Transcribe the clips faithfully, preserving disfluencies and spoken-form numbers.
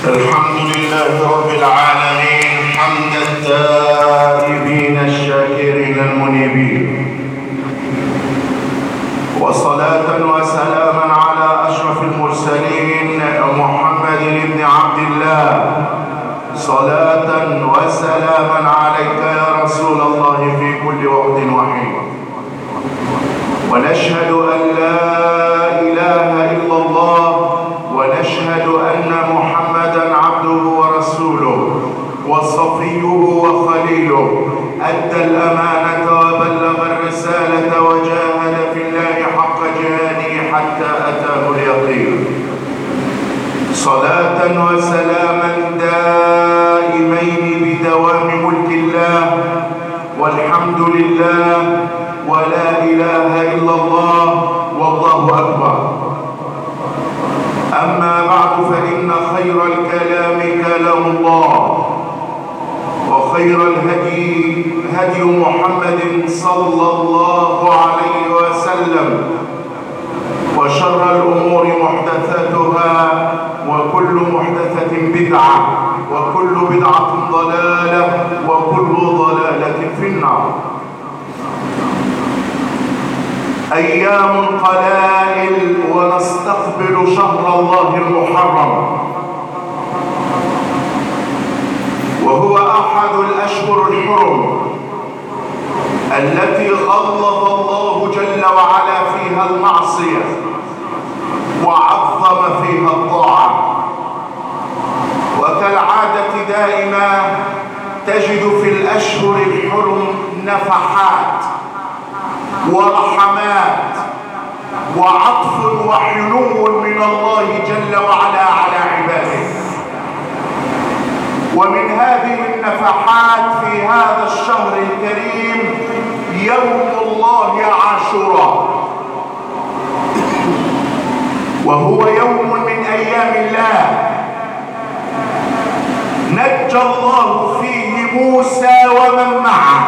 الحمد لله رب العالمين حمد التائبين الشاكرين المنيبين، وصلاة وسلاما على أشرف المرسلين محمد بن عبد الله. صلاة وسلاما عليك يا رسول الله في كل وقت وحين. ونشهد أن لا إله إلا الله، ونشهد أن محمدًا عبده ورسوله وصفيه وخليله، أدى الأمانة وبلغ الرسالة وجاهد في الله حق جهاده حتى أتاه اليقين. صلاة وسلاما دائمين بدوام ملك الله، والحمد لله، ولا إله إلا الله، والله أكبر. أما بعد، فإن خير الكلام كلام الله، وخير الهدي هدي محمد صلى الله عليه وسلم، وشر الأمور محدثاتها، وكل محدثة بدعة، وكل بدعة ضلالة، وكل ضلالة في النار. أيام قلائل ونستقبل شهر الله المحرم، وهو أحد الأشهر الحرم التي غلظ الله جل وعلا فيها المعصية وعظم فيها الطاعة. وكالعادة دائما تجد في الأشهر الحرم نفحات ورحمات وعطف وحنو من الله جل وعلا على عباده. ومن هذه النفحات في هذا الشهر الكريم يوم الله عاشوراء، وهو يوم من أيام الله نجى الله فيه موسى ومن معه.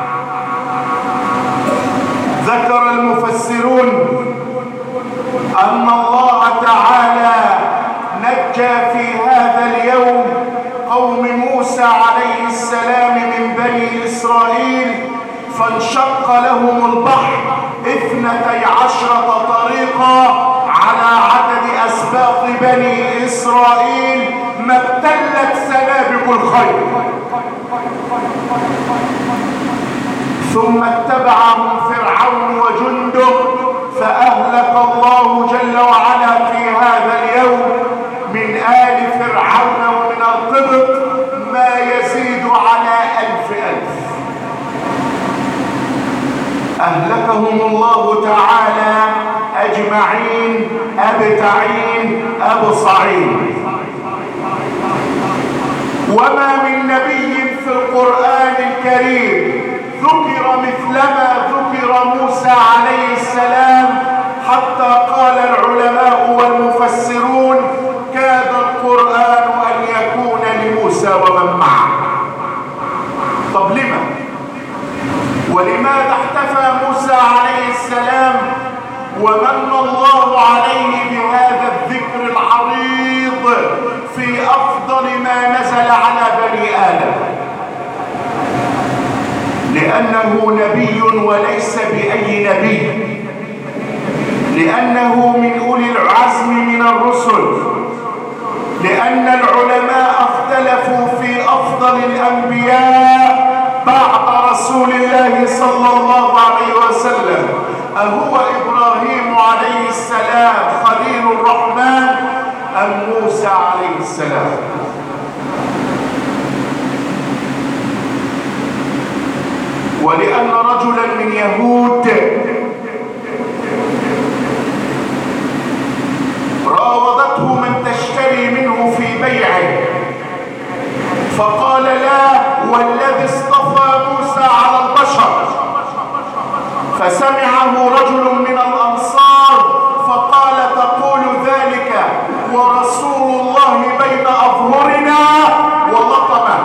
ذكر المفسرون أن الله تعالى نجى في هذا اليوم قوم موسى عليه السلام من بني إسرائيل، فانشق لهم البحر اثنتي عشرة طريقة على عدد أسباط بني إسرائيل ما ابتلت سنابق الخير. ثم اتبعهم فرعون وجنده، فأهلك الله جل وعلا في هذا اليوم من آل فرعون ومن القبط ما يزيد على ألف ألف. أهلكهم الله تعالى أجمعين، أبتعين أبصعين. وما من نبي في القرآن الكريم ذكر مثلما ذكر موسى عليه السلام، حتى قال العلماء والمفسرون كاد القرآن أن يكون لموسى ومن معه. طب لما؟ ولماذا احتفى موسى عليه السلام ومن الله عليه بهذا الذكر العريض في أفضل ما نزل على بني آدم؟ لأنه نبي وليس بأي نبي، لأنه من أولي العزم من الرسل، لأن العلماء اختلفوا في أفضل الأنبياء بعد رسول الله صلى الله عليه وسلم، أهو إبراهيم عليه السلام خليل الرحمن أم موسى عليه السلام؟ ولأن رجلا من يهود راودته من تشتري منه في بيعه، فقال لا والذي اصطفى موسى على البشر. فسمعه رجل من الأنصار فقال تقول ذلك ورسول الله بين أظهرنا، ولطمه.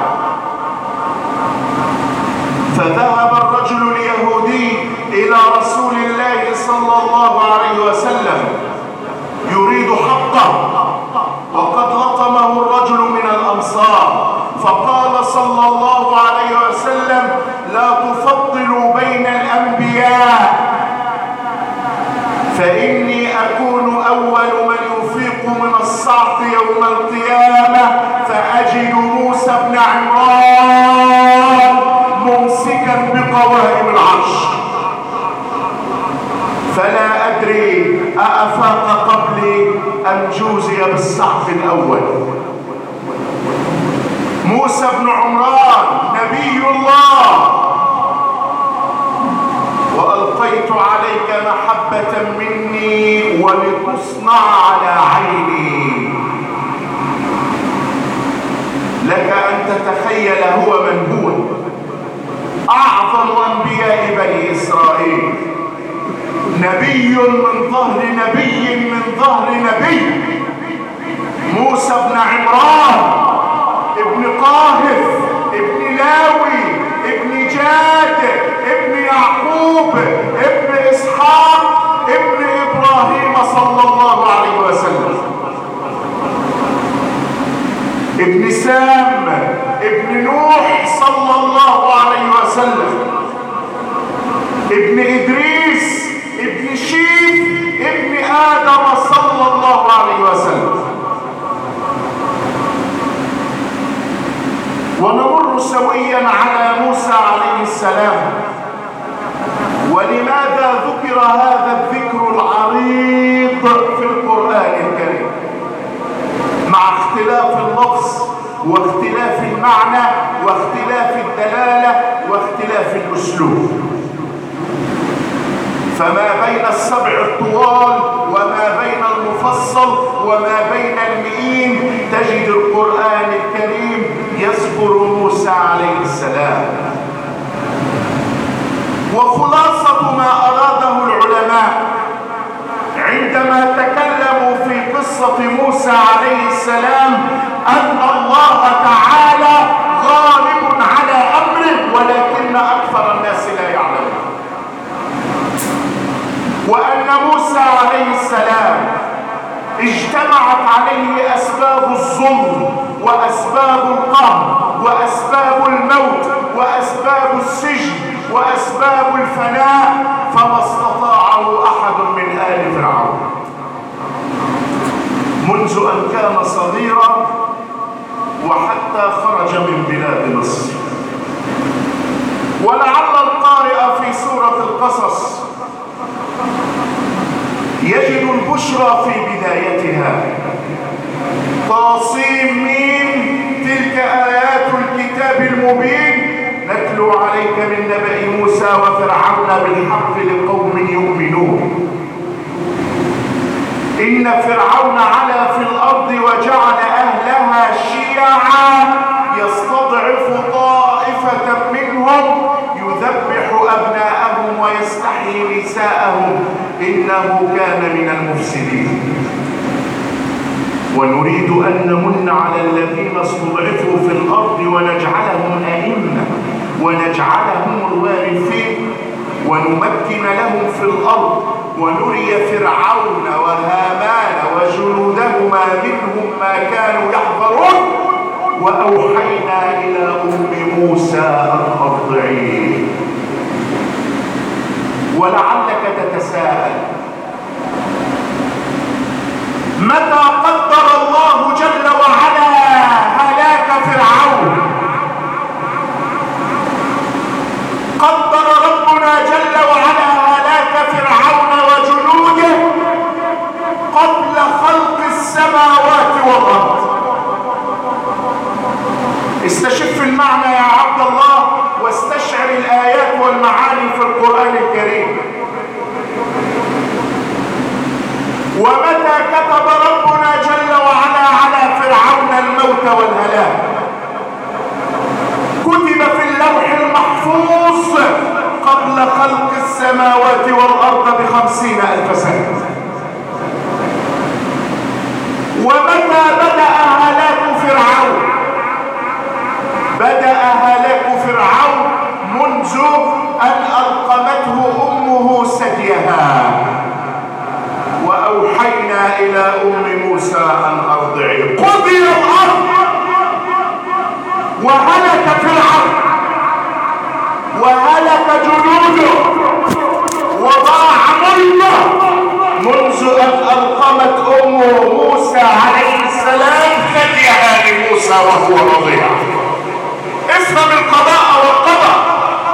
فذهب الرجل اليهودي إلى رسول الله صلى الله عليه وسلم يريد حقه، وقد لطمه الرجل فقال صلى الله عليه وسلم: لا تفضلوا بين الأنبياء، فإني أكون أول من يفيق من الصعق يوم القيامة فأجد موسى بن عمران ممسكا بقوائم العرش، فلا أدري أأفاق قبلي أم جوزي بالصعق الأول. موسى بن عمران نبي الله، وألقيت عليك محبة مني ولتصنع على عيني. لك أن تتخيل هو من هو، أعظم أنبياء بني إسرائيل، نبي من ظهر نبي من ظهر نبي، موسى بن عمران ابن قاهث ابن لاوي ابن جاد ابن يعقوب ابن إسحاق ابن إبراهيم صلى الله عليه وسلم، ابن سام ابن نوح صلى الله عليه وسلم، ابن إدريس ابن شيث ابن آدم صلى الله عليه وسلم. ونمر سويا على موسى عليه السلام. ولماذا ذكر هذا الذكر العريض في القرآن الكريم مع اختلاف اللفظ واختلاف المعنى واختلاف الدلالة واختلاف الأسلوب؟ فما بين السبع الطوال وما بين المفصل وما بين المئين تجد القرآن الكريم يذكر موسى عليه السلام. وخلاصة ما أراده العلماء عندما تكلموا في قصة موسى عليه السلام أن الله تعالى غالب على أمره ولكن أكثر الناس لا يعلمون، وأن موسى عليه السلام اجتمعت عليه أسباب الظلم وأسباب القهر وأسباب الموت وأسباب السجن وأسباب الفناء، فما استطاعه أحد من آل فرعون منذ أن كان صغيرا وحتى خرج من بلاد مصر. ولعل القارئ في سورة القصص يجد البشرى في بدايتها. طاسيم ميم، تلك آيات الكتاب المبين نتلو عليك من نبأ موسى وفرعون بالحق لقوم يؤمنون. إن فرعون علا في الأرض وجعل أهلها شيعا يستضعف طائفة منهم يذبح أبناءهم ويستحيي نساءهم إنه كان من المفسدين. ونريد أن نمن على الذين استضعفوا في الأرض ونجعلهم أئمة ونجعلهم الوارثين ونمكن لهم في الأرض ونري فرعون وهامان وجنودهما منهم ما كانوا يحذرون. وأوحينا إلى أم موسى أن أرضعيه. ولعلك تتساءل متى قدر الله جل وعلا هلاك فرعون؟ قدر ربنا جل وعلا هلاك فرعون وجنوده قبل خلق السماوات والأرض. استشف المعنى يا عبد الله واستشعر الآيات والمعاني في القرآن الكريم. ومتى كتب ربنا جل وعلا على فرعون الموت والهلاك كتب في اللوح المحفوظ قبل خلق السماوات والأرض بخمسين ألف سنة. ومتى بدأ هلاك فرعون؟ بدأ هلاك فرعون منذ أن ألقمته أمه ثديها. وأوحينا إلى أم موسى أن أرضعيه. قضي الأمر وهلك فرعون وهلك جنوده وضاع ملكه منذ ان القمت امه موسى عليه السلام ثديها لموسى وهو رضيع. افهم القضاء والقدر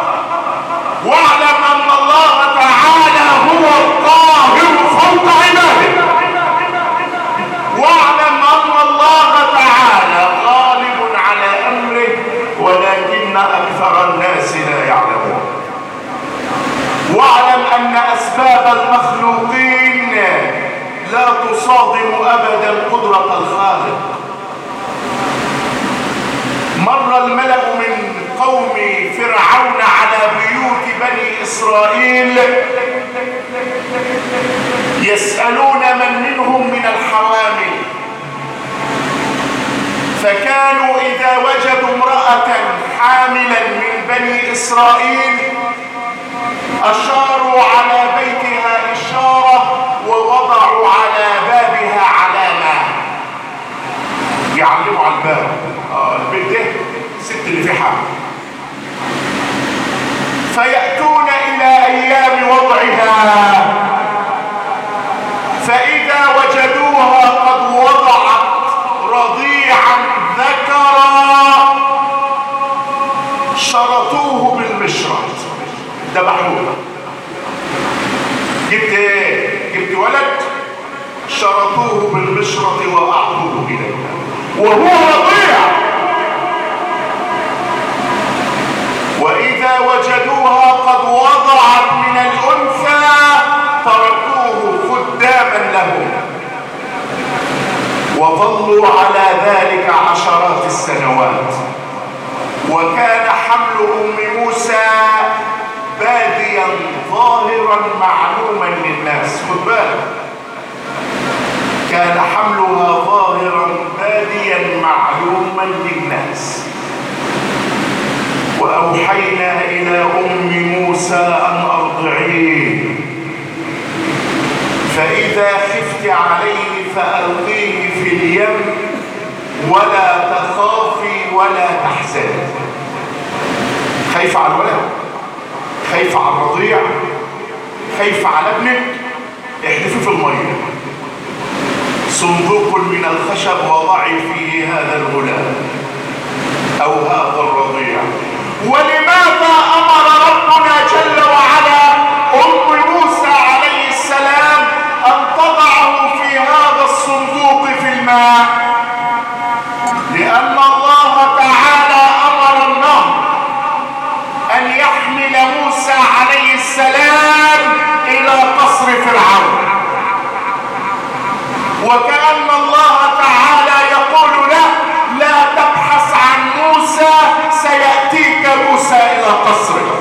واعلم ان الله تعالى هو القاهر فوق عباده، واعلم ان الله تعالى غالب على امره ولكن اكثر الناس لا يعلمون. واعلم ان اسباب المخلوقين لا تصادم ابدا قدرة الخالق. مر الملأ من قوم فرعون على بيوت بني اسرائيل يسألون من منهم من الحوامل، فكانوا اذا وجدوا امرأة حاملا من بني اسرائيل اشاروا على بيتها اشارة ووضعوا على بابها علامة يعلموا على الباب اه البيت ده الست اللي فيه حمل. فيأتون الى ايام وضعها فاذا وجدوها قد وضعت رضيعا ذكرا شرطوه بالمشرط ذبحوه. جبت ايه؟ جبت ولد شرطوه بالمشرط واعطوه اليها وهو رضيع. واذا وجدوها قد وضعت من الانثى تركوه خداما لهم وظلوا على ذلك عشرات السنوات. وكان حمل ام موسى باديا ظاهرا معلوما للناس. خد بالك، كان حملها ظاهرا باديا معلوما للناس. واوحينا الى ام موسى ان ارضعيه فاذا خفت عليه فالقيه في اليم ولا تخافي ولا تحزني. خايفه على الولد، خايفه على الرضيع، خايفه على ابنك، احذفيه في الميه. صندوق من الخشب وضعي فيه هذا الغلام او هذا الرضيع. ولماذا امر ربنا جل وعلا ام موسى عليه السلام ان تضعه في هذا الصندوق في الماء؟ لان الله تعالى امر النهر ان يحمل موسى عليه السلام الى قصر فرعون، وكأن الله تعالى يقول له لا تبحث عن موسى سيأتيك موسى إلى قصرك،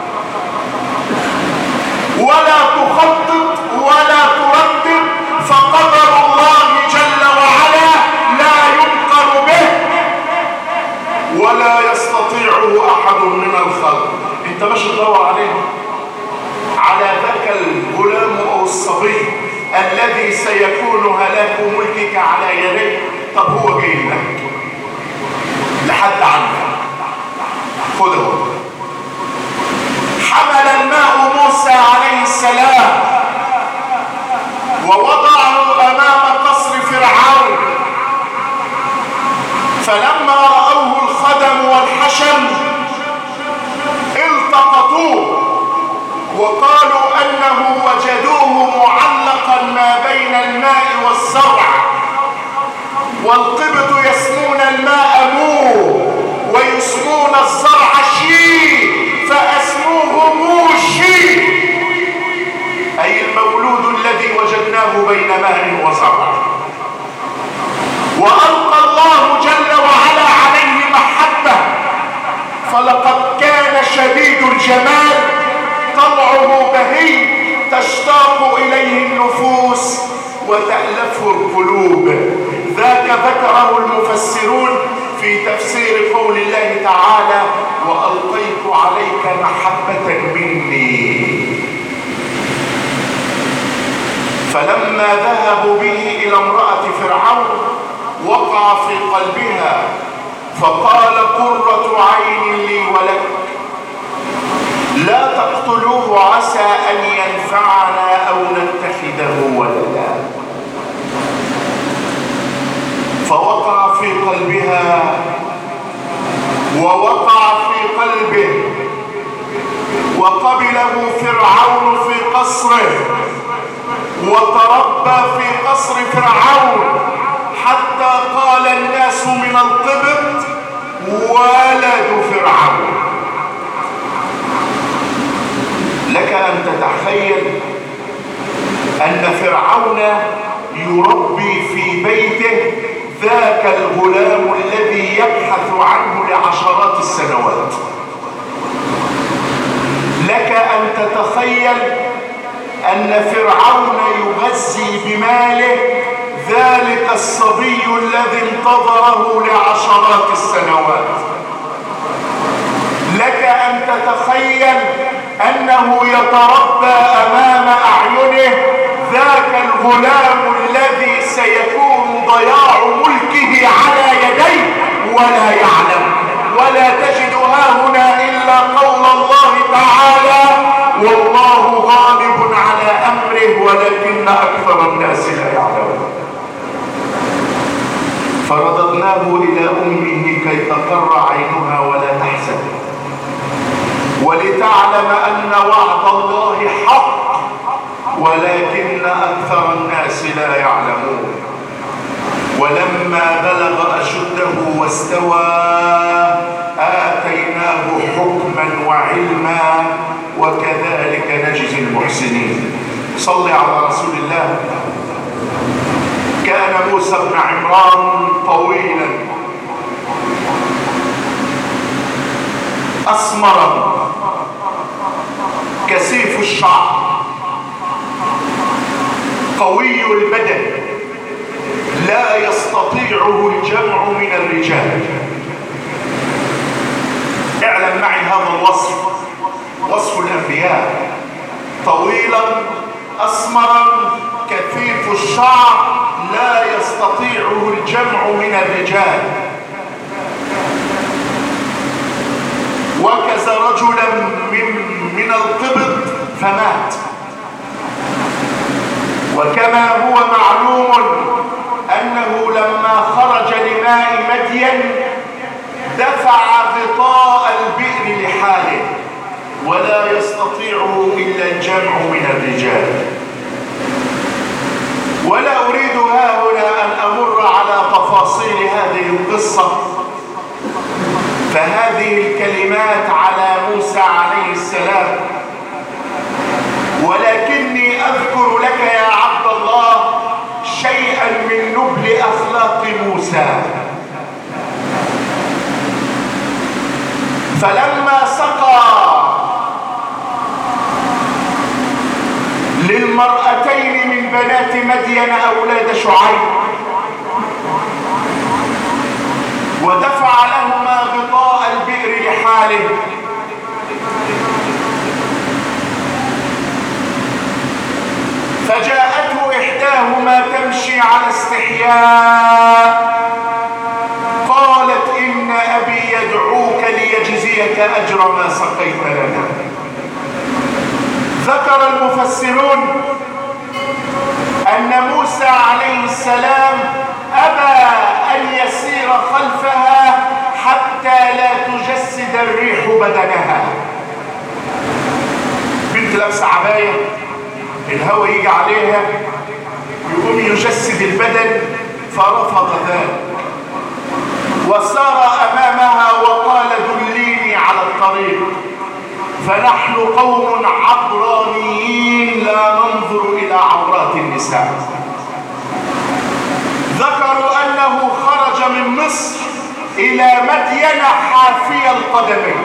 ولا تخطط ولا ترتب، فقدر الله جل وعلا لا ينكر به ولا يستطيعه أحد من الخلق. انت مش تدور عليه على ذاك الغلام أو الصبي الذي سيكون هلاك ملكك على يديك. طب هو جاي لك لحد عنك، خذه. حمل الماء موسى عليه السلام ووضعه امام قصر فرعون، فلما رأوه الخدم والحشم التقطوه وقالوا انه وجدوه معلقا ما بين الماء والزرع، والقبط يسمون الماء مو ويسمون الزرع شي فاسموه موشي، اي المولود الذي وجدناه بين ماء وزرع. والقى الله جل وعلا عليه محبه، فلقد كان شديد الجمال طلعه بهي تشتاق اليه النفوس وتألفه القلوب. ذاك ذكره المفسرون في تفسير قول الله تعالى وألقيت عليك محبة مني. فلما ذهبوا به إلى امرأة فرعون وقع في قلبها فقال قرة عين لي ولك لا تقتلوه عسى أن ينفعنا أو نتخذه ولدا. فوقع في قلبها ووقع في قلبه، وقبله فرعون في قصره وتربى في قصر فرعون، حتى قال الناس من القبط ولد فرعون. لك أن تتخيل أن فرعون يربي في بيته ذاك الغلام الذي يبحث عنه لعشرات السنوات. لك أن تتخيل أن فرعون يغذي بماله ذلك الصبي الذي انتظره لعشرات السنوات. لك أن تتخيل أنه يتربى أمام أعينه ذاك الغلام الذي سيكون ضياع ملكه على يديه ولا يعلم. ولا تجد هاهنا إلا قول الله تعالى: والله غالب على أمره ولكن أكثر الناس لا يعلمون. فرددناه إلى أمه كي تقر عينها ولا تحزن، ولتعلم أن وعد الله حق ولكن أكثر الناس لا يعلمون. ولما بلغ أشده واستوى آتيناه حكما وعلما وكذلك نجزي المحسنين. صل على رسول الله. كان موسى بن عمران طويلا أسمرا كثيف الشعر قوي البدن لا يستطيعه الجمع من الرجال. اعلم معي هذا الوصف، وصف الأنبياء: طويلا أسمرا كثيف الشعر لا يستطيعه الجمع من الرجال. وكز رجلا من, من القبط فمات. وكما هو معلوم أنه لما خرج لماء مدين دفع غطاء البئر لحاله ولا يستطيعه إلا الجمع من الرجال. ولا أريد هاهنا أن أمر على تفاصيل هذه القصة، فهذه الكلمات على موسى عليه السلام، ولكني أذكر لك يا عبد الله شيئا من نبل أخلاق موسى. فلما سقى للمرأتين من بنات مدين أولاد شعيب ودفع لهما غطاء البئر لحاله، فجاءته إحداهما تمشي على استحياء قالت: إن أبي يدعوك ليجزيك أجر ما سقيت لنا. ذكر المفسرون أن موسى عليه السلام أبى أن يسير خلفها حتى لا تجسد الريح بدنها. بنت لابسة عباية الهواء يجي عليها يقوم يجسد البدن، فرفض ذلك وسار أمامها وقال: دليني على الطريق، فنحن قوم عبرانيين لا ننظر إلى عورات النساء. ذكروا أنه خرج من مصر إلى مدين حافي القدمين،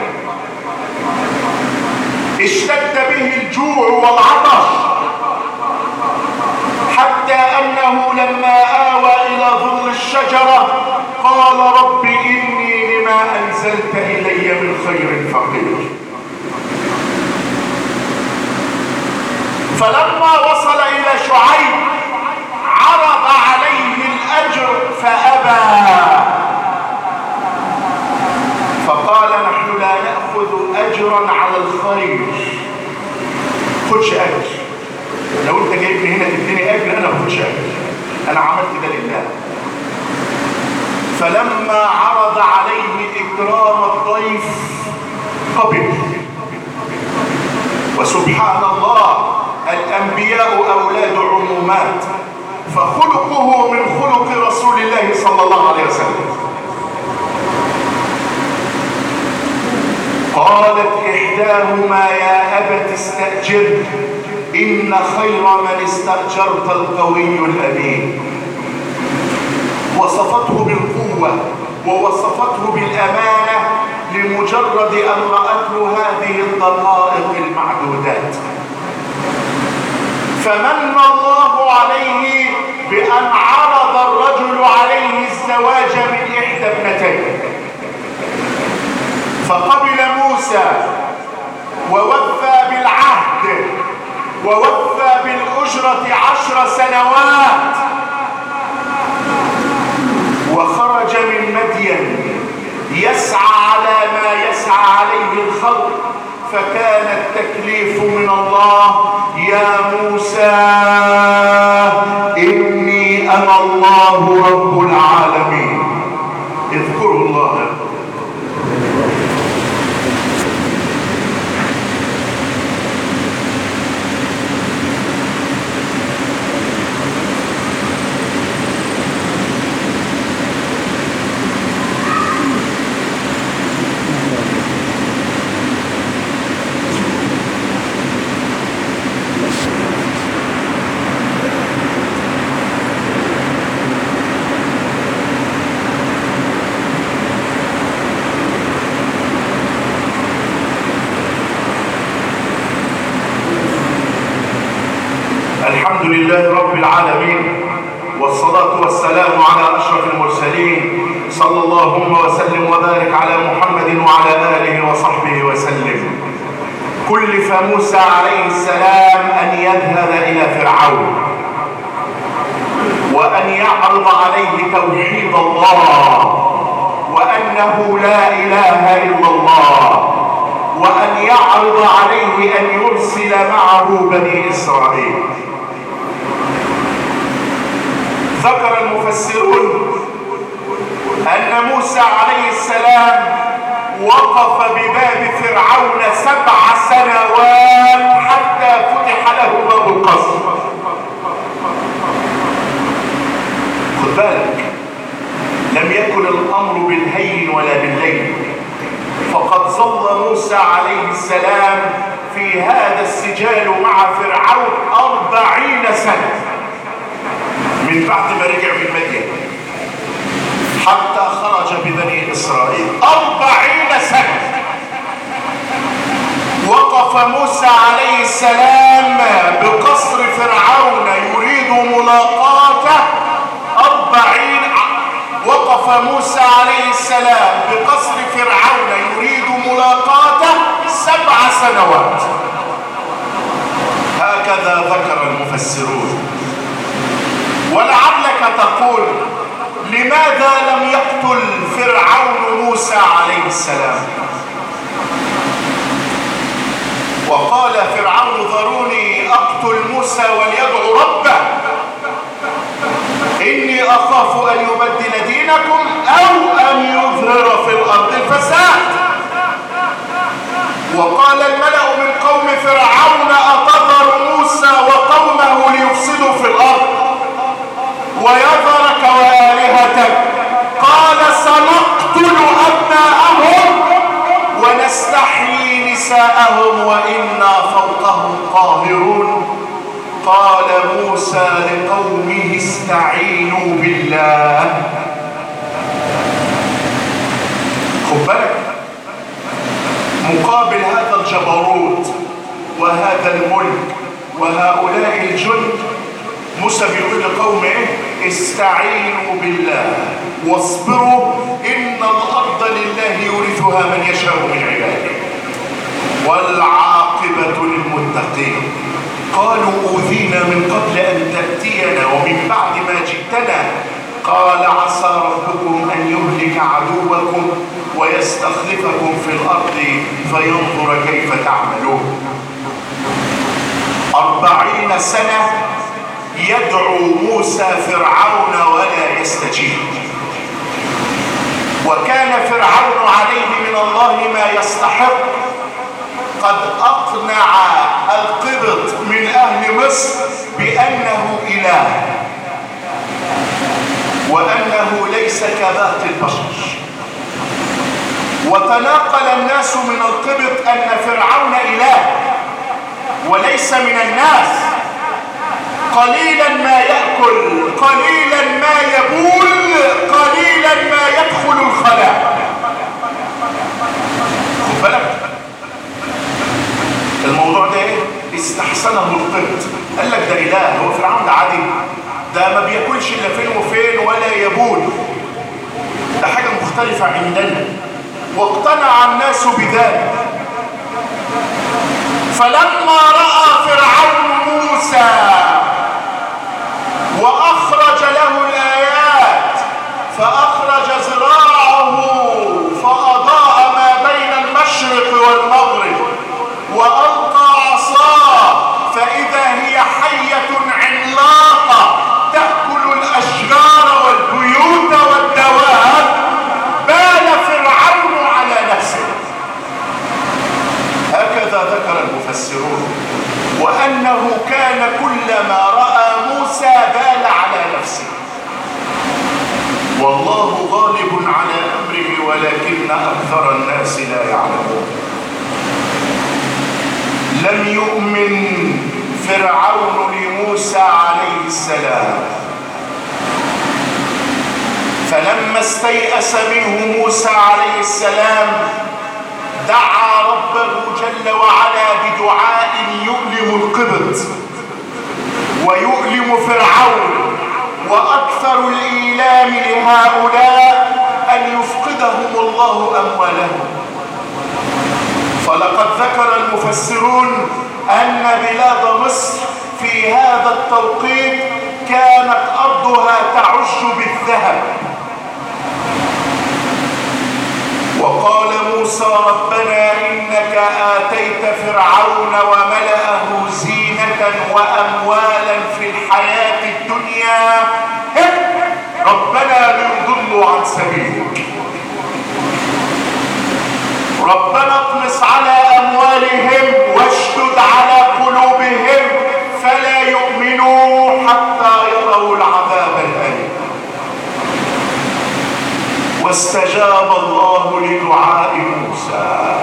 اشتد به الجوع والعطش حتى أنه لما آوى إلى ظل الشجرة قال: رب إني لما أنزلت إلي من خير فقير. فلما وصل إلى شعيب عرض عليه الأجر فأبى، انا عملت ده لله. فلما عرض عليه اكرام الضيف قبل. وسبحان الله، الانبياء اولاد عمومات، فخلقه من خلق رسول الله صلى الله عليه وسلم. قالت إحداهما يا أبت استأجر إن خير من استأجرت القوي الأمين. وصفته بالقوة ووصفته بالأمانة لمجرد أن رأته هذه الدقائق المعدودات. فمن الله عليه بأن عرض الرجل عليه الزواج من إحدى ابنتين، فقبل موسى ووفى بالعهد ووفى بالأجرة عشر سنوات، وخرج من مدين يسعى على ما يسعى عليه الخلق. فكان التكليف من الله: يا موسى إني أنا الله رب العالمين. اذكروا الله. الحمد لله رب العالمين، والصلاة والسلام على أشرف المرسلين، صلى اللهم وسلم وبارك على محمد وعلى آله وصحبه وسلم. كلف موسى عليه السلام أن يذهب إلى فرعون وأن يعرض عليه توحيد الله وأنه لا إله إلا الله، وأن يعرض عليه أن يرسل معه بني إسرائيل. ذكر المفسرون أن موسى عليه السلام وقف بباب فرعون سبع سنوات حتى فتح له باب القصر. خد بالك، لم يكن الأمر بالهين ولا باللين، فقد ظل موسى عليه السلام في هذا السجال مع فرعون أربعين سنة من بعد ما رجع من مدين حتى خرج ببني إسرائيل. أربعين سنة وقف موسى عليه السلام بقصر فرعون يريد ملاقاته. أربعين وقف موسى عليه السلام بقصر فرعون يريد ملاقاته سبع سنوات. هكذا ذكر المفسرون. ولعلك تقول: لماذا لم يقتل فرعون موسى عليه السلام؟ وقال فرعون: ذروني أقتل موسى وليدعو ربه إني أخاف أن يبدل دينكم أو أن يظهر في الأرض الفساد. وقال الملأ من قوم فرعون: أتذر موسى وقومه ليفسدوا في الأرض ويذرك وآلهتك؟ قال: سنقتل أبناءهم ونستحيي نساءهم وإنا فوقهم قاهرون. قال موسى لقومه: استعينوا بالله. خد بالك، مقابل هذا الجبروت وهذا الملك وهؤلاء الجند، موسى بيقول لقومه: استعينوا بالله واصبروا إن الأرض لله يورثها من يشاء من عباده والعاقبة للمتقين. قالوا: أوذينا من قبل أن تأتينا ومن بعد ما جئتنا. قال: عسى ربكم أن يهلك عدوكم ويستخلفكم في الأرض فينظر كيف تعملون. أربعين سنة يدعو موسى فرعون ولا يستجيب، وكان فرعون عليه من الله ما يستحق. قد أقنع القبط من أهل مصر بأنه إله وأنه ليس كباقي البشر، وتناقل الناس من القبط أن فرعون إله وليس من الناس. قليلا ما يأكل، قليلا ما يبول، قليلا ما يدخل الخلاء. خد بالك الموضوع ده ايه؟ استحسنه القبط، قال لك ده اله، هو فرعون ده عادي، ده ما بياكلش الا فين وفين ولا يبول، ده حاجه مختلفه عندنا. واقتنع الناس بذلك. فلما راى فرعون موسى واخرج له الايات، فاخرج ذراعه فاضاء ما بين المشرق والمغرب، والقى عصاه فاذا هي حيه عملاقه تاكل الاشجار والبيوت والدواب. بال فرعون على نفسه. هكذا ذكر المفسرون، وانه كان كلما راى موسى بال على نفسه. والله غالب على امره ولكن اكثر الناس لا يعلمون. لم يؤمن فرعون لموسى عليه السلام، فلما استيأس منه موسى عليه السلام دعا ربه جل وعلا بدعاء يؤلم القبط ويؤلم فرعون. وأكثر الإيلام لهؤلاء أن يفقدهم الله أموالهم. فلقد ذكر المفسرون أن بلاد مصر في هذا التوقيت كانت أرضها تعج بالذهب. وقال موسى ربنا إنك آتيت فرعون وملأه زينة وأموالا في الحياة الدنيا ربنا ليضلوا عن سبيلك. ربنا اطمس على أموالهم واشدد على قلوبهم فلا يؤمنوا حتى يروا العذاب الأليم. واستجاب الله لدعاء موسى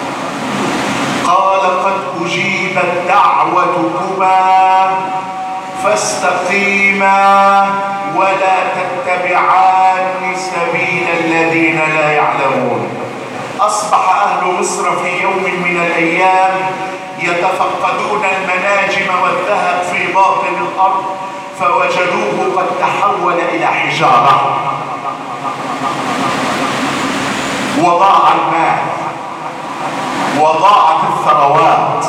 قال قد أجيبت دعوتكما فاستقيما ولا تتبعان سبيل الذين لا يعلمون. أصبح أهل مصر في يوم من الأيام يتفقدون المناجم والذهب في باطن الأرض فوجدوه قد تحول إلى حجارة، وضاع المال وضاعت الثروات.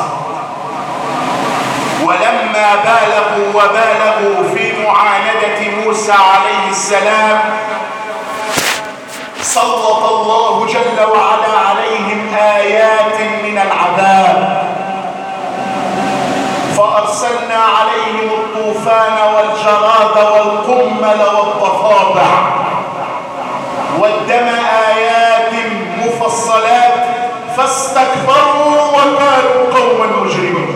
ولما بالغوا وبالغوا في معاندة موسى عليه السلام سلط الله جل وعلا عليهم آيات من العذاب، فأرسلنا عليهم الطوفان والجراد والقمل والضفادع والدم آيات مفصلات فاستكبروا وكانوا قوما مجرمين.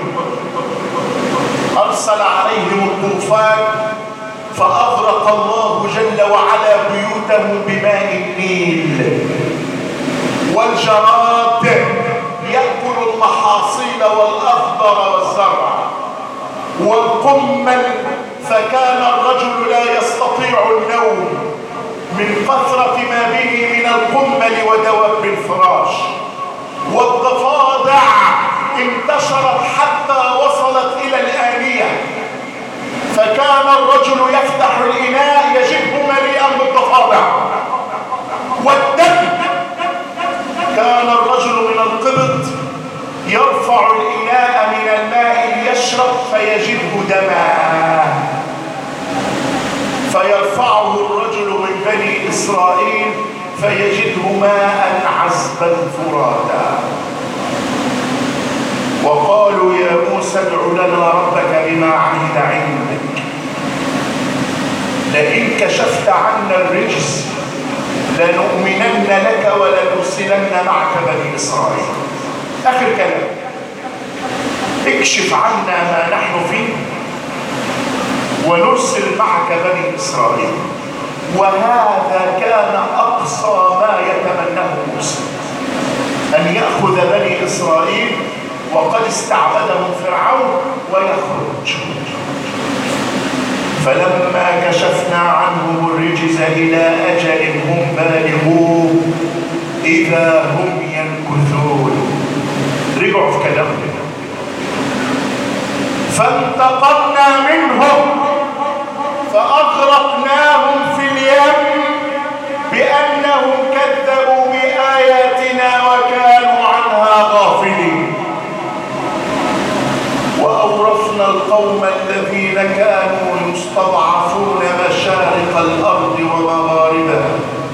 أرسل عليهم الطوفان فأغرق الله جل وعلا بيوتهم بماء النيل، والجراد يأكل المحاصيل والأخضر والزرع، والقمل فكان الرجل لا يستطيع النوم من كثرة ما به من القمل ودواب الفراش، والضفادع انتشرت حتى وصلت إلى الآنية، فكان الرجل يفتح الإناء يجده مليئا بالضفادع. والدم كان الرجل من القبط يرفع الإناء من الماء ليشرب فيجده دما، فيرفعه الرجل من بني إسرائيل فيجده ماء عذبا فراتا. وقالوا يا موسى ادع لنا ربك بما عهد عندك لئن كشفت عنا الرجز لنؤمنن لك ولنرسلن معك بني إسرائيل. آخر كلام، اكشف عنا ما نحن فيه ونرسل معك بني إسرائيل. وهذا كان أقصى ما يتمناه موسى، أن يأخذ بني إسرائيل وقد استعبدهم فرعون ويخرج. فلما كشفنا عنهم الرجز إلى أجل هم بالغوه إذا هم ينكثون. رجعوا في كلامهم. فانتقمنا منهم فأغرقناهم في اليم بأنهم كذبوا بآياتنا وكانوا عنها غافلين. وأورثنا القوم الذين كانوا يستضعفون مشارق الأرض ومغاربها،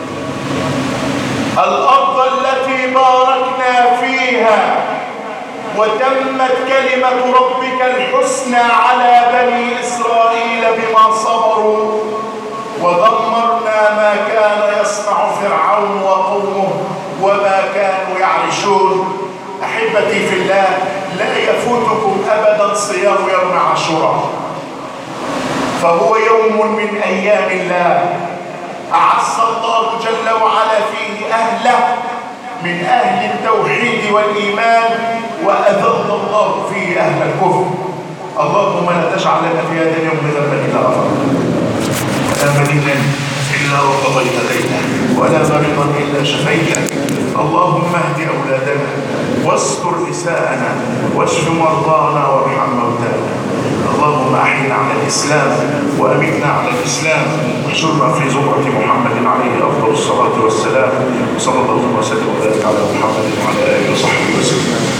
الأرض التي باركنا فيها وتمت كلمة ربك الحسنى على بني إسرائيل بما صبروا، ودمرنا ما كان يصنع فرعون وقومه وما كانوا يعرشون. أحبتي في الله، لا يفوتكم أبدا صيام يوم عاشوراء، فهو يوم من أيام الله أعز الله جل وعلا فيه أهله من أهل التوحيد والإيمان، وأذل الله فيه أهل الكفر. اللهم لا تجعل لنا في هذا اليوم ذنبا إلا غفرته، ولا مدينا إلا وقضيت دينه، ولا مريضا إلا شفيته. اللهم اهد أولادنا واستر نساءنا واشف مرضانا وارحم موتانا. اللهم أحينا على الإسلام وأمتنا على الإسلام واحشرنا في زمرة محمد عليه